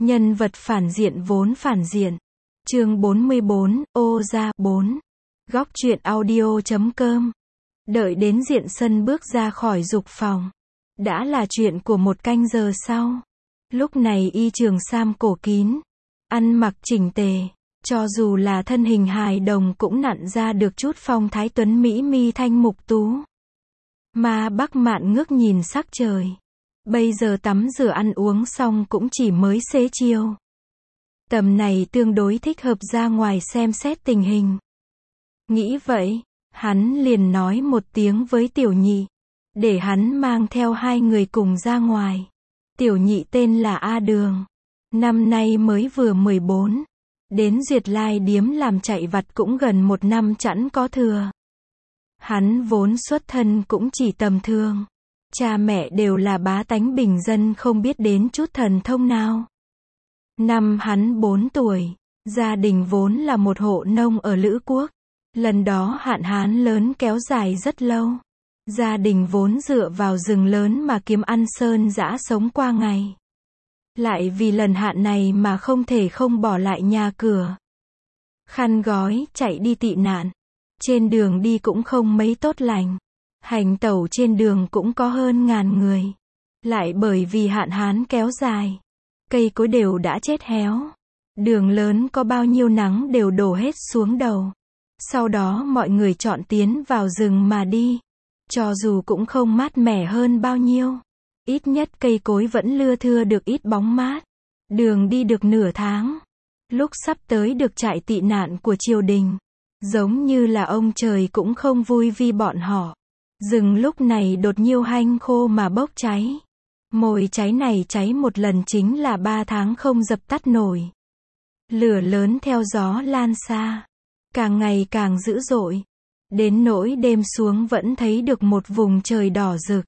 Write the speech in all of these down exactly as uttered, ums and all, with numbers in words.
Nhân vật phản diện vốn phản diện. Chương bốn mươi bốn, ô ra, bốn. Góc truyện audio chấm com. Đợi đến Diện Sân bước ra khỏi dục phòng. Đã là chuyện của một canh giờ sau. Lúc này y trường sam cổ kín. Ăn mặc chỉnh tề. Cho dù là thân hình hài đồng cũng nặn ra được chút phong thái tuấn mỹ mi thanh mục tú. Mà Bắc Mạn ngước nhìn sắc trời. Bây giờ tắm rửa ăn uống xong cũng chỉ mới xế chiều. Tầm này tương đối thích hợp ra ngoài xem xét tình hình. Nghĩ vậy, hắn liền nói một tiếng với tiểu nhị, để hắn mang theo hai người cùng ra ngoài. Tiểu nhị tên là A Đường, năm nay mới vừa mười bốn, đến Duyệt Lai điếm làm chạy vặt cũng gần một năm chẵn có thừa. Hắn vốn xuất thân cũng chỉ tầm thường. Cha mẹ đều là bá tánh bình dân không biết đến chút thần thông nào. Năm hắn bốn tuổi, gia đình vốn là một hộ nông ở Lữ Quốc. Lần đó hạn hán lớn kéo dài rất lâu. Gia đình vốn dựa vào rừng lớn mà kiếm ăn sơn dã sống qua ngày. Lại vì lần hạn này mà không thể không bỏ lại nhà cửa. Khăn gói, chạy đi tị nạn. Trên đường đi cũng không mấy tốt lành. Hành tẩu trên đường cũng có hơn ngàn người. Lại bởi vì hạn hán kéo dài. Cây cối đều đã chết héo. Đường lớn có bao nhiêu nắng đều đổ hết xuống đầu. Sau đó mọi người chọn tiến vào rừng mà đi. Cho dù cũng không mát mẻ hơn bao nhiêu. Ít nhất cây cối vẫn lưa thưa được ít bóng mát. Đường đi được nửa tháng. Lúc sắp tới được trại tị nạn của triều đình. Giống như là ông trời cũng không vui vì bọn họ. Rừng lúc này đột nhiêu hanh khô mà bốc cháy. Mồi cháy này cháy một lần chính là ba tháng không dập tắt nổi. Lửa lớn theo gió lan xa. Càng ngày càng dữ dội. Đến nỗi đêm xuống vẫn thấy được một vùng trời đỏ rực.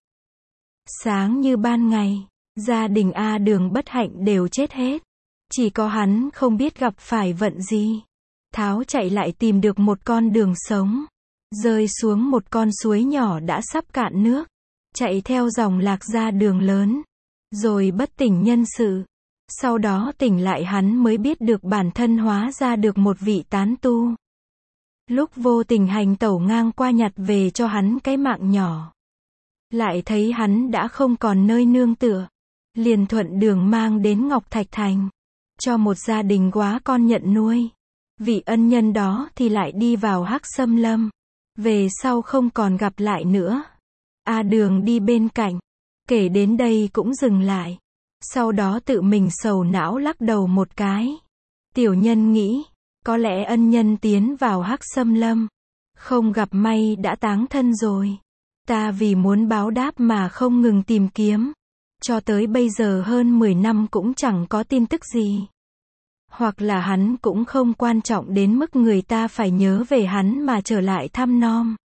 Sáng như ban ngày. Gia đình A Đường bất hạnh đều chết hết. Chỉ có hắn không biết gặp phải vận gì. Tháo chạy lại tìm được một con đường sống. Rơi xuống một con suối nhỏ đã sắp cạn nước. Chạy theo dòng lạc ra đường lớn. Rồi bất tỉnh nhân sự. Sau đó tỉnh lại hắn mới biết được bản thân hóa ra được một vị tán tu. Lúc vô tình hành tẩu ngang qua nhặt về cho hắn cái mạng nhỏ. Lại thấy hắn đã không còn nơi nương tựa. Liền thuận đường mang đến Ngọc Thạch Thành. Cho một gia đình quá con nhận nuôi. Vị ân nhân đó thì lại đi vào Hắc Xâm Lâm. Về sau không còn gặp lại nữa. A Đường đi bên cạnh. Kể đến đây cũng dừng lại. Sau đó tự mình sầu não lắc đầu một cái. Tiểu nhân nghĩ, có lẽ ân nhân tiến vào Hắc Xâm Lâm. Không gặp may đã táng thân rồi. Ta vì muốn báo đáp mà không ngừng tìm kiếm. Cho tới bây giờ hơn mười năm cũng chẳng có tin tức gì. Hoặc là hắn cũng không quan trọng đến mức người ta phải nhớ về hắn mà trở lại thăm nom.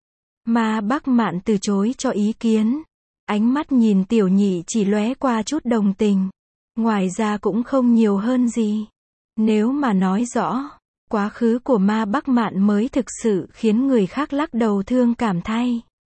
Mà Bắc Mạn từ chối cho ý kiến. Ánh mắt nhìn tiểu nhị chỉ lóe qua chút đồng tình. Ngoài ra cũng không nhiều hơn gì. Nếu mà nói rõ, quá khứ của Ma Bắc Mạn mới thực sự khiến người khác lắc đầu thương cảm thay.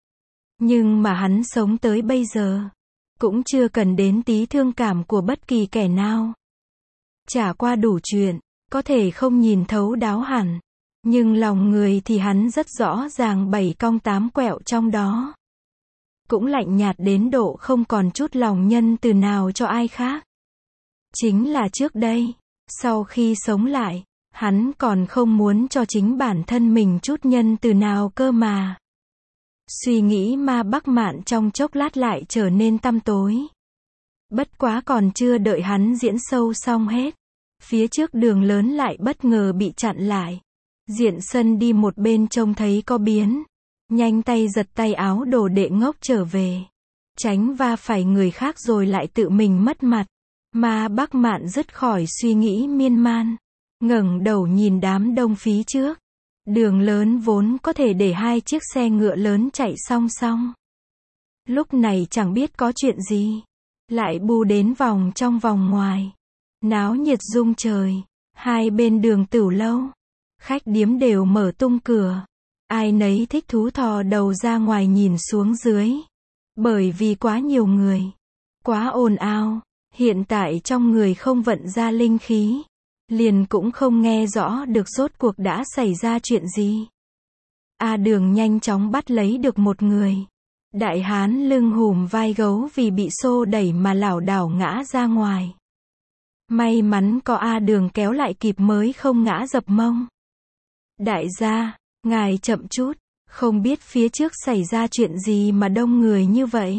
Nhưng mà hắn sống tới bây giờ, cũng chưa cần đến tí thương cảm của bất kỳ kẻ nào. Trả qua đủ chuyện, có thể không nhìn thấu đáo hẳn. Nhưng lòng người thì hắn rất rõ ràng bảy cong tám quẹo trong đó. Cũng lạnh nhạt đến độ không còn chút lòng nhân từ nào cho ai khác. Chính là trước đây, sau khi sống lại, hắn còn không muốn cho chính bản thân mình chút nhân từ nào cơ mà. Suy nghĩ Ma Bắc Mạn trong chốc lát lại trở nên tăm tối. Bất quá còn chưa đợi hắn diễn sâu xong hết. Phía trước đường lớn lại bất ngờ bị chặn lại. Diện Sân đi một bên trông thấy có biến. Nhanh tay giật tay áo đồ đệ ngốc trở về. Tránh va phải người khác rồi lại tự mình mất mặt. Ma Bắc Mạn dứt khỏi suy nghĩ miên man. Ngẩng đầu nhìn đám đông phía trước. Đường lớn vốn có thể để hai chiếc xe ngựa lớn chạy song song. Lúc này chẳng biết có chuyện gì. Lại bu đến vòng trong vòng ngoài. Náo nhiệt rung trời. Hai bên đường tửu lâu. Khách điếm đều mở tung cửa. Ai nấy thích thú thò đầu ra ngoài nhìn xuống dưới. Bởi vì quá nhiều người. Quá ồn ào. Hiện tại trong người không vận ra linh khí, liền cũng không nghe rõ được rốt cuộc đã xảy ra chuyện gì. A Đường nhanh chóng bắt lấy được một người. Đại hán lưng hùm vai gấu vì bị xô đẩy mà lảo đảo ngã ra ngoài. May mắn có A Đường kéo lại kịp mới không ngã dập mông. Đại gia, ngài chậm chút, không biết phía trước xảy ra chuyện gì mà đông người như vậy.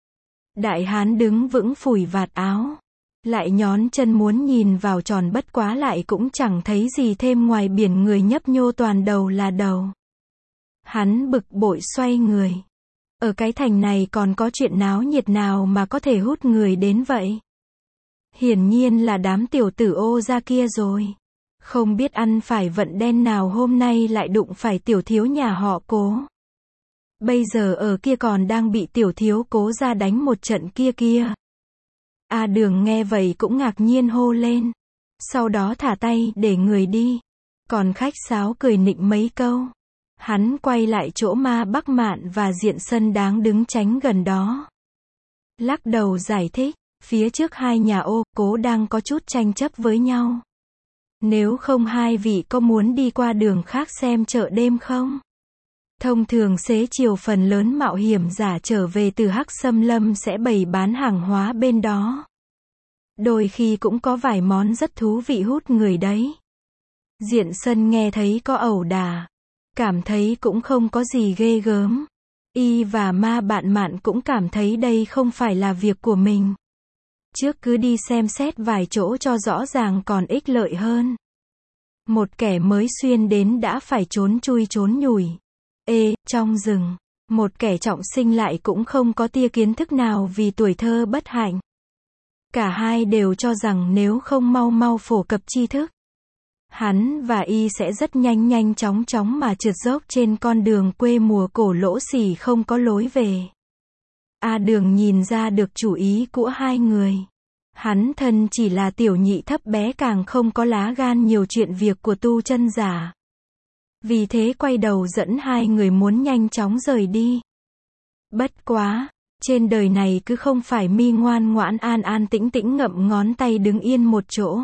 Đại hán đứng vững phủi vạt áo, lại nhón chân muốn nhìn vào tròn bất quá lại cũng chẳng thấy gì thêm ngoài biển người nhấp nhô toàn đầu là đầu. Hắn bực bội xoay người. Ở cái thành này còn có chuyện náo nhiệt nào mà có thể hút người đến vậy? Hiển nhiên là đám tiểu tử Ô gia kia rồi. Không biết ăn phải vận đen nào hôm nay lại đụng phải tiểu thiếu nhà họ Cố. Bây giờ ở kia còn đang bị tiểu thiếu Cố ra đánh một trận kia kia. A Đường nghe vậy cũng ngạc nhiên hô lên. Sau đó thả tay để người đi. Còn khách sáo cười nịnh mấy câu. Hắn quay lại chỗ Ma Bắc Mạn và Diện Sân đáng đứng tránh gần đó. Lắc đầu giải thích, phía trước hai nhà Ô, Cố đang có chút tranh chấp với nhau. Nếu không hai vị có muốn đi qua đường khác xem chợ đêm không? Thông thường xế chiều phần lớn mạo hiểm giả trở về từ Hắc Xâm Lâm sẽ bày bán hàng hóa bên đó. Đôi khi cũng có vài món rất thú vị hút người đấy. Diện Sân nghe thấy có ẩu đả, cảm thấy cũng không có gì ghê gớm. Y và Ma Bạn Mạn cũng cảm thấy đây không phải là việc của mình. Trước cứ đi xem xét vài chỗ cho rõ ràng còn ích lợi hơn. Một kẻ mới xuyên đến đã phải trốn chui trốn nhủi. Ê, trong rừng, một kẻ trọng sinh lại cũng không có tia kiến thức nào vì tuổi thơ bất hạnh. Cả hai đều cho rằng nếu không mau mau phổ cập tri thức, hắn và Y sẽ rất nhanh nhanh chóng chóng mà trượt dốc trên con đường quê mùa cổ lỗ xỉ không có lối về. A Đường nhìn ra được chủ ý của hai người. Hắn thân chỉ là tiểu nhị thấp bé càng không có lá gan nhiều chuyện việc của tu chân giả. Vì thế quay đầu dẫn hai người muốn nhanh chóng rời đi. Bất quá, trên đời này cứ không phải mi ngoan ngoãn an an tĩnh tĩnh ngậm ngón tay đứng yên một chỗ,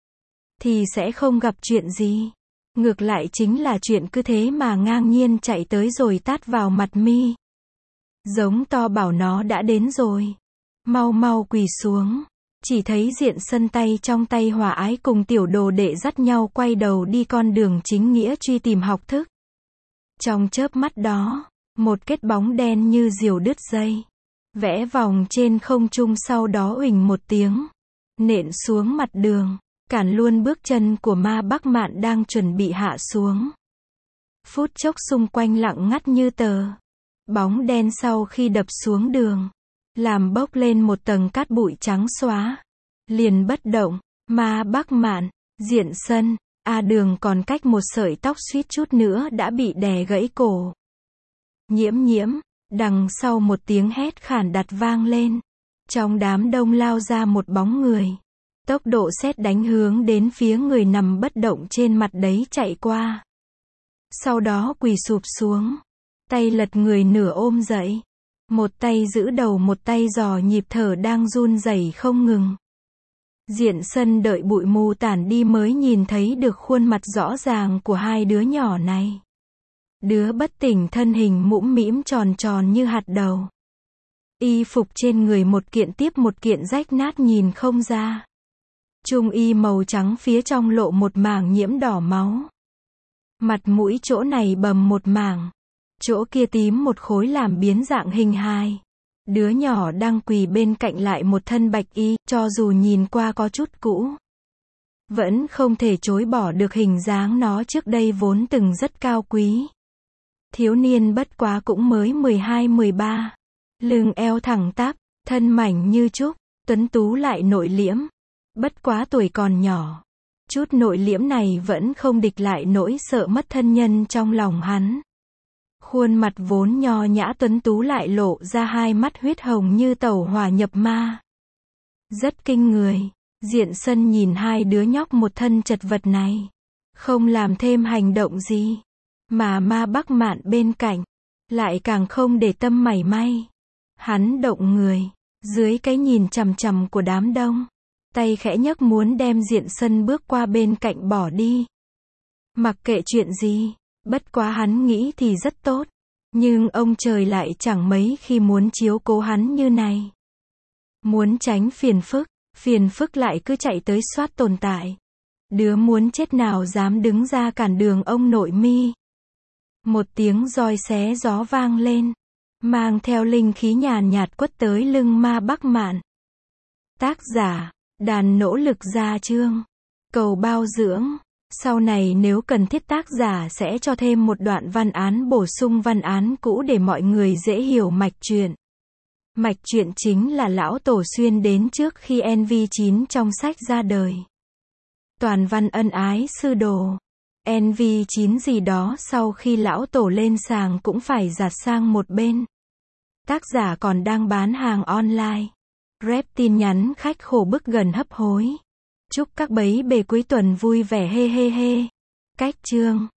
thì sẽ không gặp chuyện gì. Ngược lại chính là chuyện cứ thế mà ngang nhiên chạy tới rồi tát vào mặt mi. Giống to bảo nó đã đến rồi. Mau mau quỳ xuống. Chỉ thấy Diện Sân tay trong tay hòa ái cùng tiểu đồ đệ dắt nhau quay đầu đi con đường chính nghĩa truy tìm học thức. Trong chớp mắt đó, một kết bóng đen như diều đứt dây, vẽ vòng trên không trung sau đó uỳnh một tiếng, nện xuống mặt đường, cản luôn bước chân của Ma Bắc Mạn đang chuẩn bị hạ xuống. Phút chốc xung quanh lặng ngắt như tờ. Bóng đen sau khi đập xuống đường, làm bốc lên một tầng cát bụi trắng xóa, liền bất động. Ma Bắc Mạn, Diện Sân, A Đường còn cách một sợi tóc suýt chút nữa đã bị đè gãy cổ. Nhiễm nhiễm, đằng sau một tiếng hét khản đặc vang lên. Trong đám đông lao ra một bóng người. Tốc độ sét đánh hướng đến phía người nằm bất động trên mặt đấy chạy qua. Sau đó quỳ sụp xuống, tay lật người nửa ôm dậy. Một tay giữ đầu một tay dò nhịp thở đang run rẩy không ngừng. Diện Sân đợi bụi mù tản đi mới nhìn thấy được khuôn mặt rõ ràng của hai đứa nhỏ này. Đứa bất tỉnh thân hình mũm mĩm tròn tròn như hạt đậu. Y phục trên người một kiện tiếp một kiện rách nát nhìn không ra. Trung y màu trắng phía trong lộ một mảng nhiễm đỏ máu. Mặt mũi chỗ này bầm một mảng, chỗ kia tím một khối làm biến dạng hình hài. Đứa nhỏ đang quỳ bên cạnh lại một thân bạch y, cho dù nhìn qua có chút cũ, vẫn không thể chối bỏ được hình dáng nó trước đây vốn từng rất cao quý. Thiếu niên bất quá cũng mới mười hai mười ba, lưng eo thẳng tắp, thân mảnh như trúc, tuấn tú lại nội liễm. Bất quá tuổi còn nhỏ, chút nội liễm này vẫn không địch lại nỗi sợ mất thân nhân trong lòng hắn. Khuôn mặt vốn nho nhã tuấn tú lại lộ ra hai mắt huyết hồng như tẩu hỏa nhập ma. Rất kinh người. Diện Sân nhìn hai đứa nhóc một thân chật vật này, không làm thêm hành động gì, mà Ma Bắc Mạn bên cạnh lại càng không để tâm mảy may. Hắn động người dưới cái nhìn chằm chằm của đám đông, Tay khẽ nhấc muốn đem Diện Sân bước qua bên cạnh bỏ đi. Mặc kệ chuyện gì, bất quá hắn nghĩ thì rất tốt. Nhưng ông trời lại chẳng mấy khi muốn chiếu cố hắn như này. Muốn tránh phiền phức, phiền phức lại cứ chạy tới soát tồn tại. Đứa muốn chết nào dám đứng ra cản đường ông nội mi. Một tiếng roi xé gió vang lên, mang theo linh khí nhàn nhạt quất tới lưng Ma Bắc Mạn. Tác giả, Đàn Nỗ Lực Gia Chương. Cầu bao dưỡng. Sau này nếu cần thiết tác giả sẽ cho thêm một đoạn văn án bổ sung văn án cũ để mọi người dễ hiểu mạch truyện. Mạch truyện chính là lão tổ xuyên đến trước khi en vê chín trong sách ra đời. Toàn văn ân ái sư đồ. en vê chín gì đó sau khi lão tổ lên sàng cũng phải giặt sang một bên. Tác giả còn đang bán hàng online. Rep tin nhắn khách khổ bức gần hấp hối. Chúc các bấy bề cuối tuần vui vẻ he he he. Cách chương.